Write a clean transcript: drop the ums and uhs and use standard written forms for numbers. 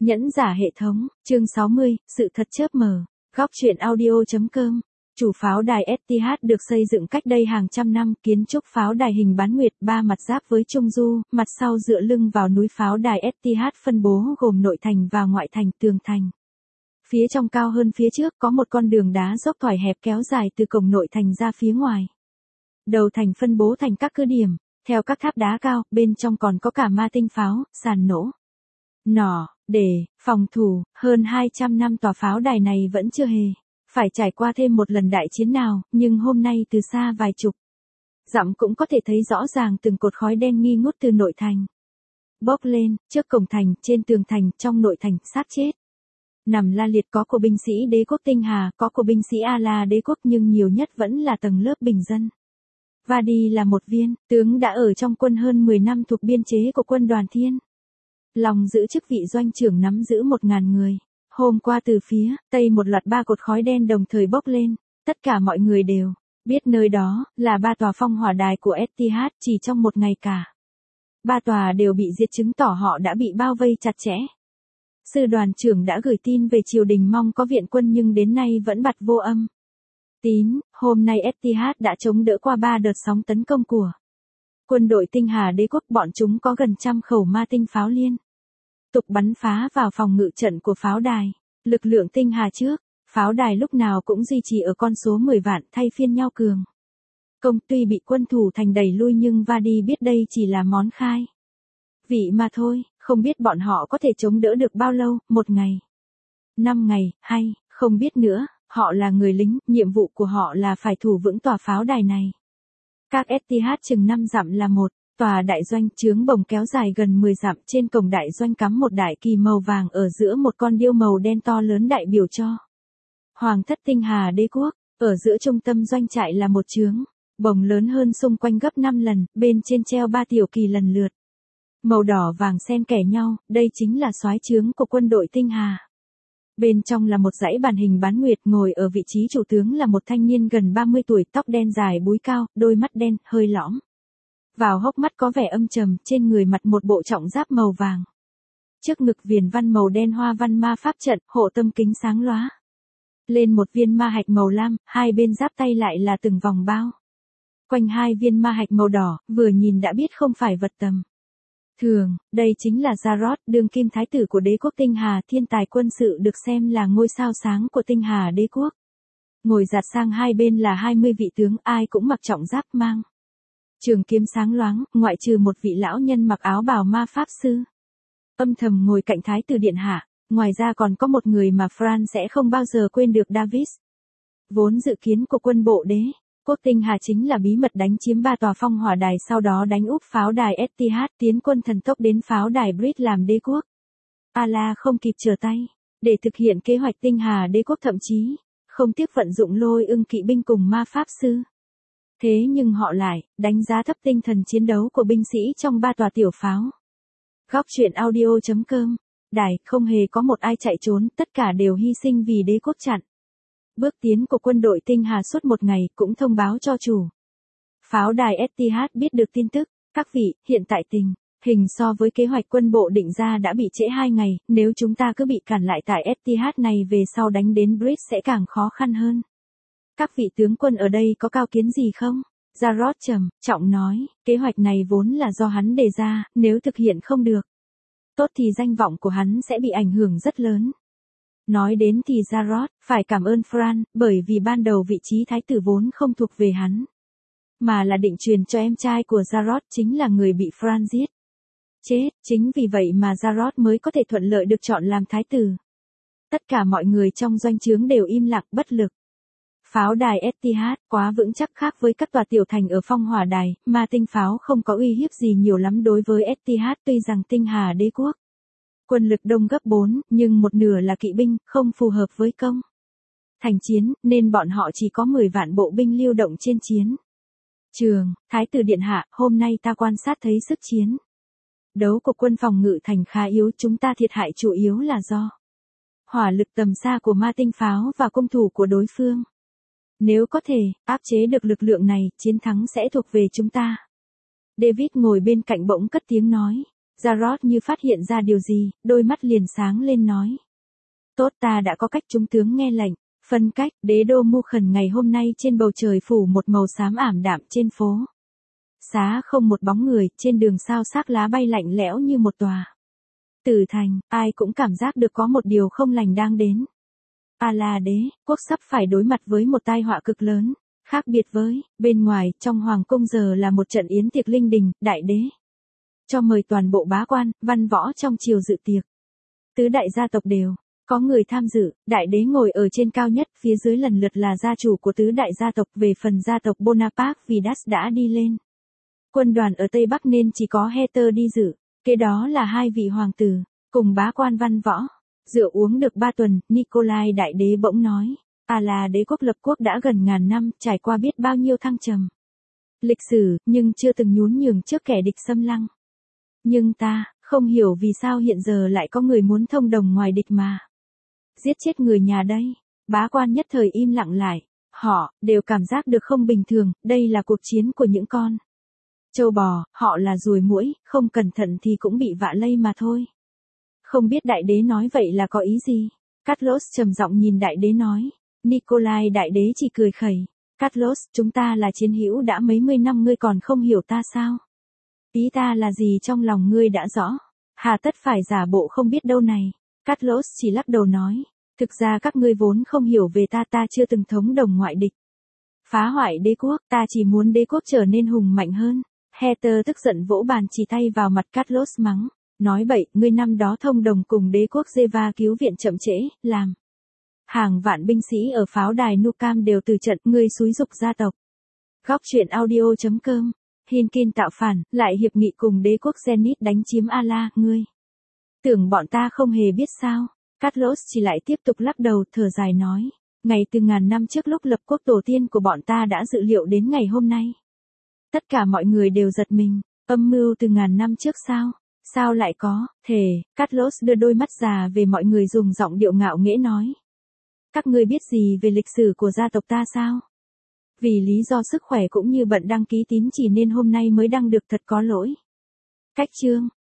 Nhẫn giả hệ thống, chương 60, sự thật chớp mờ. Góc truyện audio.com. Chủ pháo đài Etihad được xây dựng cách đây hàng trăm năm, kiến trúc pháo đài hình bán nguyệt, ba mặt giáp với trung du, mặt sau dựa lưng vào núi. Pháo đài Etihad phân bố gồm nội thành và ngoại thành, tường thành. Phía trong cao hơn phía trước có một con đường đá dốc thoải hẹp kéo dài từ cổng nội thành ra phía ngoài. Đầu thành phân bố thành các cứ điểm, theo các tháp đá cao, bên trong còn có cả ma tinh pháo, sàn nổ, nỏ, để phòng thủ. Hơn 200 năm tòa pháo đài này vẫn chưa hề phải trải qua thêm một lần đại chiến nào, nhưng hôm nay từ xa vài chục dặm cũng có thể thấy rõ ràng từng cột khói đen nghi ngút từ nội thành bốc lên. Trước cổng thành, trên tường thành, trong nội thành, xác chết nằm la liệt, có của binh sĩ đế quốc Tinh Hà, có của binh sĩ A-La đế quốc, nhưng nhiều nhất vẫn là tầng lớp bình dân. Vadi là một viên tướng đã ở trong quân hơn 10 năm thuộc biên chế của quân đoàn Thiên Long, giữ chức vị doanh trưởng, nắm giữ 1.000 người. Hôm qua từ phía tây một loạt ba cột khói đen đồng thời bốc lên. Tất cả mọi người đều biết nơi đó là ba tòa phong hỏa đài của Etihad. Chỉ trong một ngày cả ba tòa đều bị diệt, chứng tỏ họ đã bị bao vây chặt chẽ. Sư đoàn trưởng đã gửi tin về triều đình mong có viện quân, nhưng đến nay vẫn bặt vô âm tín. Hôm nay Etihad đã chống đỡ qua 3 đợt sóng tấn công của quân đội Tinh Hà đế quốc. Bọn chúng có gần 100 khẩu ma tinh pháo liên tục bắn phá vào phòng ngự trận của pháo đài. Lực lượng Tinh Hà trước pháo đài lúc nào cũng duy trì ở con số 10 vạn, thay phiên nhau cường công. Tuy bị quân thủ thành đẩy lui, nhưng Vadi biết đây chỉ là món khai vị mà thôi. Không biết bọn họ có thể chống đỡ được bao lâu, 1 ngày, 5 ngày, hay không biết nữa. Họ là người lính, nhiệm vụ của họ là phải thủ vững tòa pháo đài này. Các Etihad chừng 5 dặm là một tòa đại doanh, chướng bồng kéo dài gần 10 dặm. Trên cổng đại doanh cắm một đại kỳ màu vàng, ở giữa một con điêu màu đen to lớn đại biểu cho Hoàng thất Tinh Hà đế quốc. Ở giữa trung tâm doanh trại là một chướng bồng lớn hơn xung quanh gấp 5 lần, bên trên treo 3 tiểu kỳ lần lượt màu đỏ vàng xen kẽ nhau. Đây chính là soái trướng của quân đội Tinh Hà. Bên trong là một dãy bàn hình bán nguyệt, ngồi ở vị trí chủ tướng là một thanh niên gần 30 tuổi, tóc đen dài búi cao, đôi mắt đen, hơi lõm vào hốc mắt, có vẻ âm trầm. Trên người mặc một bộ trọng giáp màu vàng, trước ngực viền văn màu đen, hoa văn ma pháp trận, hộ tâm kính sáng lóa lên một viên ma hạch màu lam. Hai bên giáp tay lại là từng vòng bao quanh hai viên ma hạch màu đỏ, vừa nhìn đã biết không phải vật tầm thường. Đây chính là Zarot, đương kim thái tử của đế quốc Tinh Hà, thiên tài quân sự, được xem là ngôi sao sáng của Tinh Hà đế quốc. Ngồi dạt sang hai bên là 20 vị tướng, ai cũng mặc trọng giáp, mang trường kiếm sáng loáng, ngoại trừ một vị lão nhân mặc áo bào ma pháp sư âm thầm ngồi cạnh thái tử điện hạ. Ngoài ra còn có một người mà Fran sẽ không bao giờ quên được, Davis, vốn dự kiến của quân bộ đế quốc Tinh Hà, chính là bí mật đánh chiếm 3 tòa phong hỏa đài, sau đó đánh úp pháo đài Etihad, tiến quân thần tốc đến pháo đài Brit làm đế quốc A-La không kịp trở tay. Để thực hiện kế hoạch, Tinh Hà đế quốc thậm chí không tiếc vận dụng lôi ưng kỵ binh cùng ma pháp sư. Thế nhưng họ lại đánh giá thấp tinh thần chiến đấu của binh sĩ trong 3 tòa tiểu pháo. Góc truyện audio.com. Đài không hề có một ai chạy trốn, tất cả đều hy sinh vì đế quốc chặn bước tiến của quân đội Tinh Hà suốt 1 ngày, cũng thông báo cho chủ pháo đài Etihad biết được tin tức. Các vị, hiện tại tình hình so với kế hoạch quân bộ định ra đã bị trễ 2 ngày, nếu chúng ta cứ bị cản lại tại Etihad này, về sau đánh đến Brit sẽ càng khó khăn hơn. Các vị tướng quân ở đây có cao kiến gì không? Zarot trầm trọng nói, kế hoạch này vốn là do hắn đề ra, nếu thực hiện không được tốt thì danh vọng của hắn sẽ bị ảnh hưởng rất lớn. Nói đến thì Zarot phải cảm ơn Fran, bởi vì ban đầu vị trí thái tử vốn không thuộc về hắn, mà là định truyền cho em trai của Zarot, chính là người bị Fran giết chết. Chính vì vậy mà Zarot mới có thể thuận lợi được chọn làm thái tử. Tất cả mọi người trong doanh trướng đều im lặng, bất lực. Pháo đài Etihad quá vững chắc, khác với các tòa tiểu thành ở phong hỏa đài, ma tinh pháo không có uy hiếp gì nhiều lắm đối với Etihad. Tuy rằng Tinh Hà đế quốc quân lực đông gấp 4, nhưng một nửa là kỵ binh, không phù hợp với công thành chiến, nên bọn họ chỉ có 10 vạn bộ binh lưu động trên chiến trường. Thái tử điện hạ, hôm nay ta quan sát thấy sức chiến đấu của quân phòng ngự thành khá yếu, chúng ta thiệt hại chủ yếu là do hỏa lực tầm xa của ma tinh pháo và cung thủ của đối phương. Nếu có thể áp chế được lực lượng này, chiến thắng sẽ thuộc về chúng ta. David ngồi bên cạnh bỗng cất tiếng nói, Jarod như phát hiện ra điều gì, đôi mắt liền sáng lên nói. Tốt, ta đã có cách, chúng tướng nghe lệnh. Phân cách, đế đô Mukhen ngày hôm nay trên bầu trời phủ một màu xám ảm đạm trên phố xá không một bóng người, trên đường sao xác lá bay lạnh lẽo như một tòa tử thành, ai cũng cảm giác được có một điều không lành đang đến. La đế, quốc sắp phải đối mặt với một tai họa cực lớn, khác biệt với bên ngoài, trong hoàng cung giờ là một trận yến tiệc linh đình, đại đế cho mời toàn bộ bá quan, văn võ trong triều dự tiệc. Tứ đại gia tộc đều có người tham dự, đại đế ngồi ở trên cao nhất, phía dưới lần lượt là gia chủ của tứ đại gia tộc, về phần gia tộc Bonaparte Vidas đã đi lên quân đoàn ở Tây Bắc nên chỉ có Heather đi dự, kế đó là hai vị hoàng tử, cùng bá quan văn võ. Rượu uống được 3 tuần, Nikolai đại đế bỗng nói, là đế quốc lập quốc đã gần ngàn năm, trải qua biết bao nhiêu thăng trầm lịch sử, nhưng chưa từng nhún nhường trước kẻ địch xâm lăng. Nhưng ta không hiểu vì sao hiện giờ lại có người muốn thông đồng ngoài địch mà giết chết người nhà đây. Bá quan nhất thời im lặng lại, họ đều cảm giác được không bình thường, đây là cuộc chiến của những con trâu bò, họ là ruồi muỗi, không cẩn thận thì cũng bị vạ lây mà thôi. Không biết đại đế nói vậy là có ý gì? Carlos trầm giọng nhìn đại đế nói. Nikolai đại đế chỉ cười khẩy. Carlos, chúng ta là chiến hữu đã mấy mươi năm, ngươi còn không hiểu ta sao? Ý ta là gì trong lòng ngươi đã rõ. Hà tất phải giả bộ không biết đâu này. Carlos chỉ lắc đầu nói. Thực ra các ngươi vốn không hiểu về ta, ta chưa từng thống đồng ngoại địch. Phá hoại đế quốc, ta chỉ muốn đế quốc trở nên hùng mạnh hơn. Heather tức giận vỗ bàn chỉ tay vào mặt Carlos mắng. Nói bậy, ngươi năm đó thông đồng cùng đế quốc Jeva cứu viện chậm trễ, làm hàng vạn binh sĩ ở pháo đài Nukam đều từ trận, ngươi xúi dục gia tộc. Góc truyện audio.com. Hinkin tạo phản, lại hiệp nghị cùng đế quốc Zenith đánh chiếm Ala, ngươi tưởng bọn ta không hề biết sao? Carlos chỉ lại tiếp tục lắc đầu, thở dài nói, ngày từ ngàn năm trước lúc lập quốc, tổ tiên của bọn ta đã dự liệu đến ngày hôm nay. Tất cả mọi người đều giật mình, âm mưu từ ngàn năm trước sao? Sao lại có, thể, Carlos đưa đôi mắt già về mọi người dùng giọng điệu ngạo nghễ nói. Các ngươi biết gì về lịch sử của gia tộc ta sao? Vì lý do sức khỏe cũng như bận đăng ký tín chỉ nên hôm nay mới đăng được, thật có lỗi. Cách chương.